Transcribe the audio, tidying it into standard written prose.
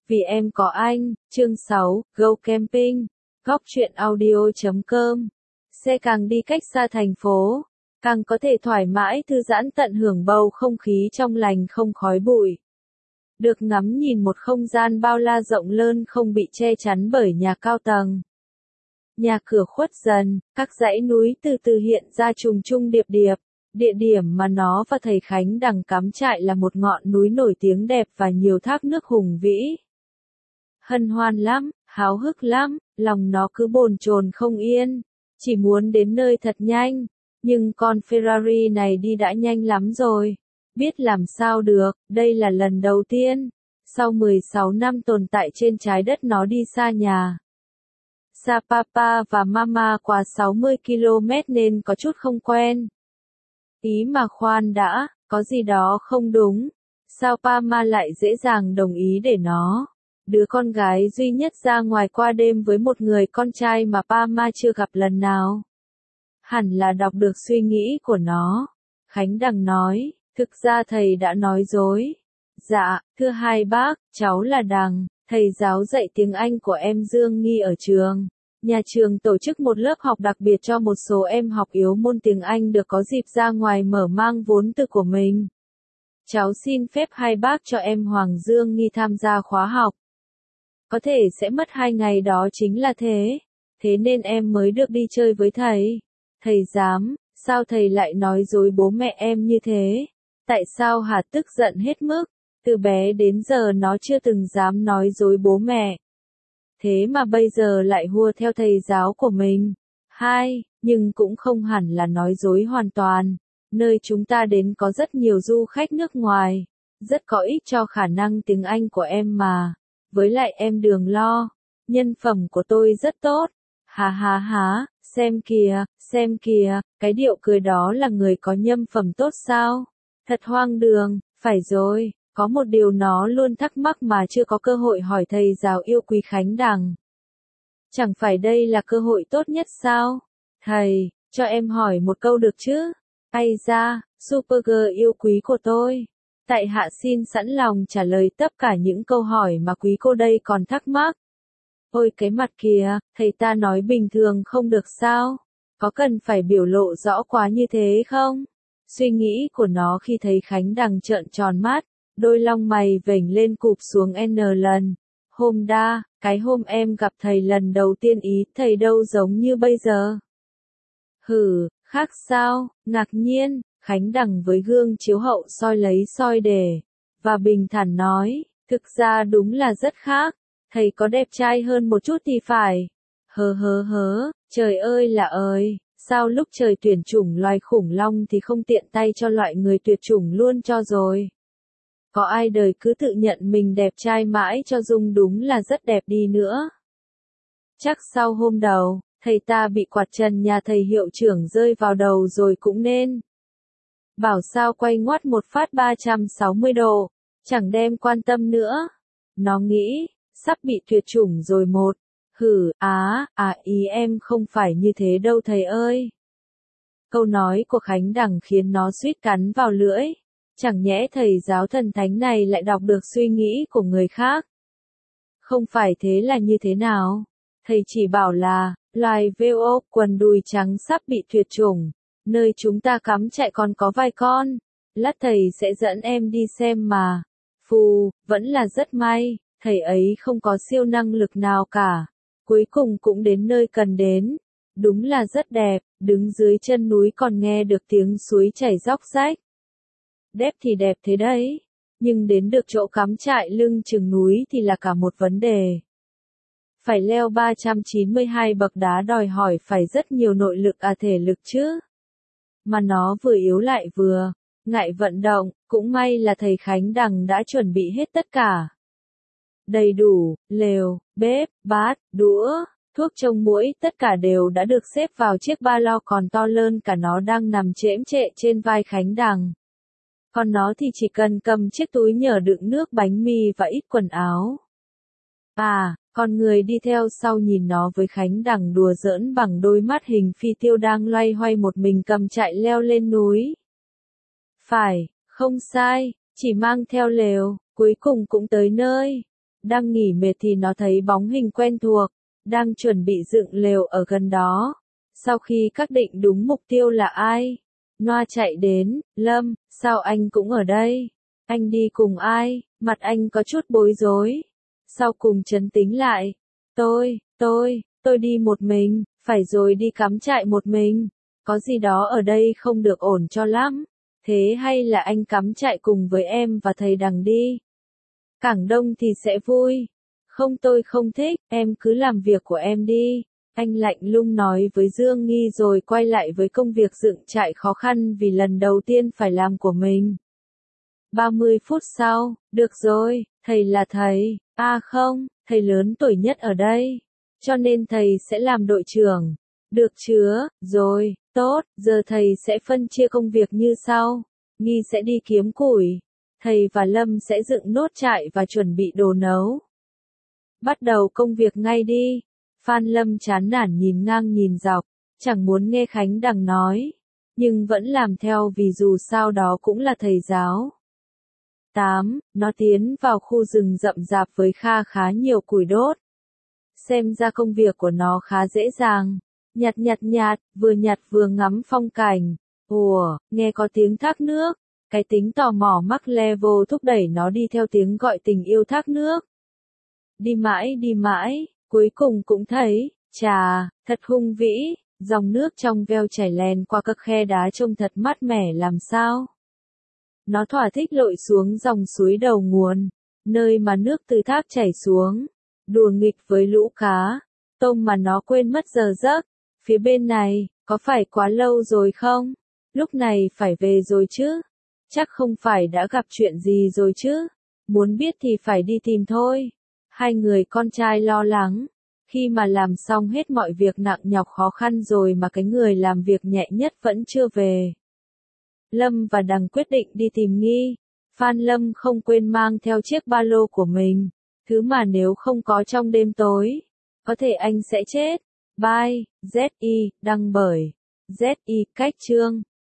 Vì em có anh, chương 6, Go Camping, góc truyện audio.com. Xe càng đi cách xa thành phố, càng có thể thoải mái thư giãn tận hưởng bầu không khí trong lành không khói bụi. Được ngắm nhìn một không gian bao la rộng lớn không bị che chắn bởi nhà cao tầng. Nhà cửa khuất dần, các dãy núi từ từ hiện ra trùng trùng điệp điệp. Địa điểm mà nó và thầy Khánh Đằng cắm trại là một ngọn núi nổi tiếng đẹp và nhiều thác nước hùng vĩ. Hân hoan lắm, háo hức lắm, lòng nó cứ bồn chồn không yên, chỉ muốn đến nơi thật nhanh, nhưng con Ferrari này đi đã nhanh lắm rồi. Biết làm sao được, đây là lần đầu tiên, sau 16 năm tồn tại trên trái đất nó đi xa nhà. Xa Papa và Mama qua 60 km nên có chút không quen. Ý mà khoan đã, có gì đó không đúng. Sao Pama lại dễ dàng đồng ý để nó, đứa con gái duy nhất ra ngoài qua đêm với một người con trai mà Pama chưa gặp lần nào? Hẳn là đọc được suy nghĩ của nó. Khánh Đằng nói, thực ra thầy đã nói dối. Dạ, thưa hai bác, cháu là Đằng, thầy giáo dạy tiếng Anh của em Dương Nghi ở trường. Nhà trường tổ chức một lớp học đặc biệt cho một số em học yếu môn tiếng Anh được có dịp ra ngoài mở mang vốn từ của mình. Cháu xin phép hai bác cho em Hoàng Dương Nghi tham gia khóa học. Có thể sẽ mất 2 ngày đó chính là thế. Thế nên em mới được đi chơi với thầy. Thầy dám, sao thầy lại nói dối bố mẹ em như thế? Tại sao hả? Tức giận hết mức. Từ bé đến giờ nó chưa từng dám nói dối bố mẹ. Thế mà bây giờ lại hùa theo thầy giáo của mình. Nhưng cũng không hẳn là nói dối hoàn toàn. Nơi chúng ta đến có rất nhiều du khách nước ngoài. Rất có ích cho khả năng tiếng Anh của em mà. Với lại em đừng lo. Nhân phẩm của tôi rất tốt. Há, xem kìa, cái điệu cười đó là người có nhân phẩm tốt sao? Thật hoang đường, phải rồi. Có một điều nó luôn thắc mắc mà chưa có cơ hội hỏi thầy giáo yêu quý Khánh Đằng. Chẳng phải đây là cơ hội tốt nhất sao? Thầy, cho em hỏi một câu được chứ? Ây da, Supergirl yêu quý của tôi. Tại hạ xin sẵn lòng trả lời tất cả những câu hỏi mà quý cô đây còn thắc mắc. Ôi cái mặt kìa, thầy ta nói bình thường không được sao? Có cần phải biểu lộ rõ quá như thế không? Suy nghĩ của nó khi thấy Khánh Đằng trợn tròn mắt. Đôi lông mày vểnh lên cụp xuống N lần. Cái hôm em gặp thầy lần đầu tiên ý, thầy đâu giống như bây giờ. Khác sao? Ngạc nhiên, Khánh Đằng với gương chiếu hậu soi lấy soi để, và bình thản nói, thực ra đúng là rất khác, thầy có đẹp trai hơn một chút thì phải. Trời ơi là ơi, sao lúc trời tuyển chủng loài khủng long thì không tiện tay cho loại người tuyệt chủng luôn cho rồi. Có ai đời cứ tự nhận mình đẹp trai mãi cho dung đúng là rất đẹp đi nữa. Chắc sau hôm đầu, thầy ta bị quạt trần nhà thầy hiệu trưởng rơi vào đầu rồi cũng nên. Bảo sao quay ngoắt một phát 360 độ, chẳng đem quan tâm nữa. Nó nghĩ, sắp bị tuyệt chủng rồi một. Ý em không phải như thế đâu thầy ơi. Câu nói của Khánh Đằng khiến nó suýt cắn vào lưỡi. Chẳng nhẽ thầy giáo thần thánh này lại đọc được suy nghĩ của người khác. Không phải thế là như thế nào? Thầy chỉ bảo là, loài VO quần đùi trắng sắp bị tuyệt chủng. Nơi chúng ta cắm trại còn có vài con. Lát thầy sẽ dẫn em đi xem mà. Vẫn là rất may, thầy ấy không có siêu năng lực nào cả. Cuối cùng cũng đến nơi cần đến. Đúng là rất đẹp, đứng dưới chân núi còn nghe được tiếng suối chảy róc rách. Đẹp thì đẹp thế đấy, nhưng đến được chỗ cắm trại lưng chừng núi thì là cả một vấn đề. Phải leo 392 bậc đá đòi hỏi phải rất nhiều nội lực thể lực chứ. Mà nó vừa yếu lại vừa ngại vận động, cũng may là thầy Khánh Đằng đã chuẩn bị hết tất cả. Đầy đủ, lều, bếp, bát, đũa, thuốc chống muỗi tất cả đều đã được xếp vào chiếc ba lô còn to lớn cả nó đang nằm chễm chệ trên vai Khánh Đằng. Còn nó thì chỉ cần cầm chiếc túi nhờ đựng nước bánh mì và ít quần áo. Còn người đi theo sau nhìn nó với Khánh Đằng đùa giỡn bằng đôi mắt hình phi tiêu đang loay hoay một mình cầm trại leo lên núi. Phải, không sai, chỉ mang theo lều, cuối cùng cũng tới nơi. Đang nghỉ mệt thì nó thấy bóng hình quen thuộc, đang chuẩn bị dựng lều ở gần đó. Sau khi xác định đúng mục tiêu là ai, Noa chạy đến, Lâm, sao anh cũng ở đây? Anh đi cùng ai? Mặt anh có chút bối rối. Sau cùng trấn tĩnh lại. Tôi đi một mình, phải rồi đi cắm trại một mình. Có gì đó ở đây không được ổn cho lắm. Thế hay là anh cắm trại cùng với em và thầy Đằng đi? Càng đông thì sẽ vui. Không, tôi không thích, em cứ làm việc của em đi. Anh lạnh lùng nói với Dương Nghi rồi quay lại với công việc dựng trại khó khăn vì lần đầu tiên phải làm của mình. 30 phút sau, được rồi, thầy là thầy, không, thầy lớn tuổi nhất ở đây. Cho nên thầy sẽ làm đội trưởng. Được chưa, rồi, tốt, giờ thầy sẽ phân chia công việc như sau. Nghi sẽ đi kiếm củi. Thầy và Lâm sẽ dựng nốt trại và chuẩn bị đồ nấu. Bắt đầu công việc ngay đi. Phan Lâm chán nản nhìn ngang nhìn dọc, chẳng muốn nghe Khánh Đằng nói, nhưng vẫn làm theo vì dù sao đó cũng là thầy giáo. 8. Nó tiến vào khu rừng rậm rạp với khá nhiều củi đốt. Xem ra công việc của nó khá dễ dàng. Nhặt, vừa nhặt vừa ngắm phong cảnh. Ủa, nghe có tiếng thác nước. Cái tính tò mò mắc level thúc đẩy nó đi theo tiếng gọi tình yêu thác nước. Đi mãi, cuối cùng cũng thấy, chà, thật hung vĩ, dòng nước trong veo chảy len qua các khe đá trông thật mát mẻ làm sao. Nó thỏa thích lội xuống dòng suối đầu nguồn, nơi mà nước từ thác chảy xuống, đùa nghịch với lũ cá, tôm mà nó quên mất giờ giấc. Phía bên này, có phải quá lâu rồi không? Lúc này phải về rồi chứ? Chắc không phải đã gặp chuyện gì rồi chứ? Muốn biết thì phải đi tìm thôi. Hai người con trai lo lắng, khi mà làm xong hết mọi việc nặng nhọc khó khăn rồi mà cái người làm việc nhẹ nhất vẫn chưa về. Lâm và Đằng quyết định đi tìm Nghi. Phan Lâm không quên mang theo chiếc ba lô của mình, thứ mà nếu không có trong đêm tối, có thể anh sẽ chết. Bye, Z.I, đăng bởi Z.I, cách chương.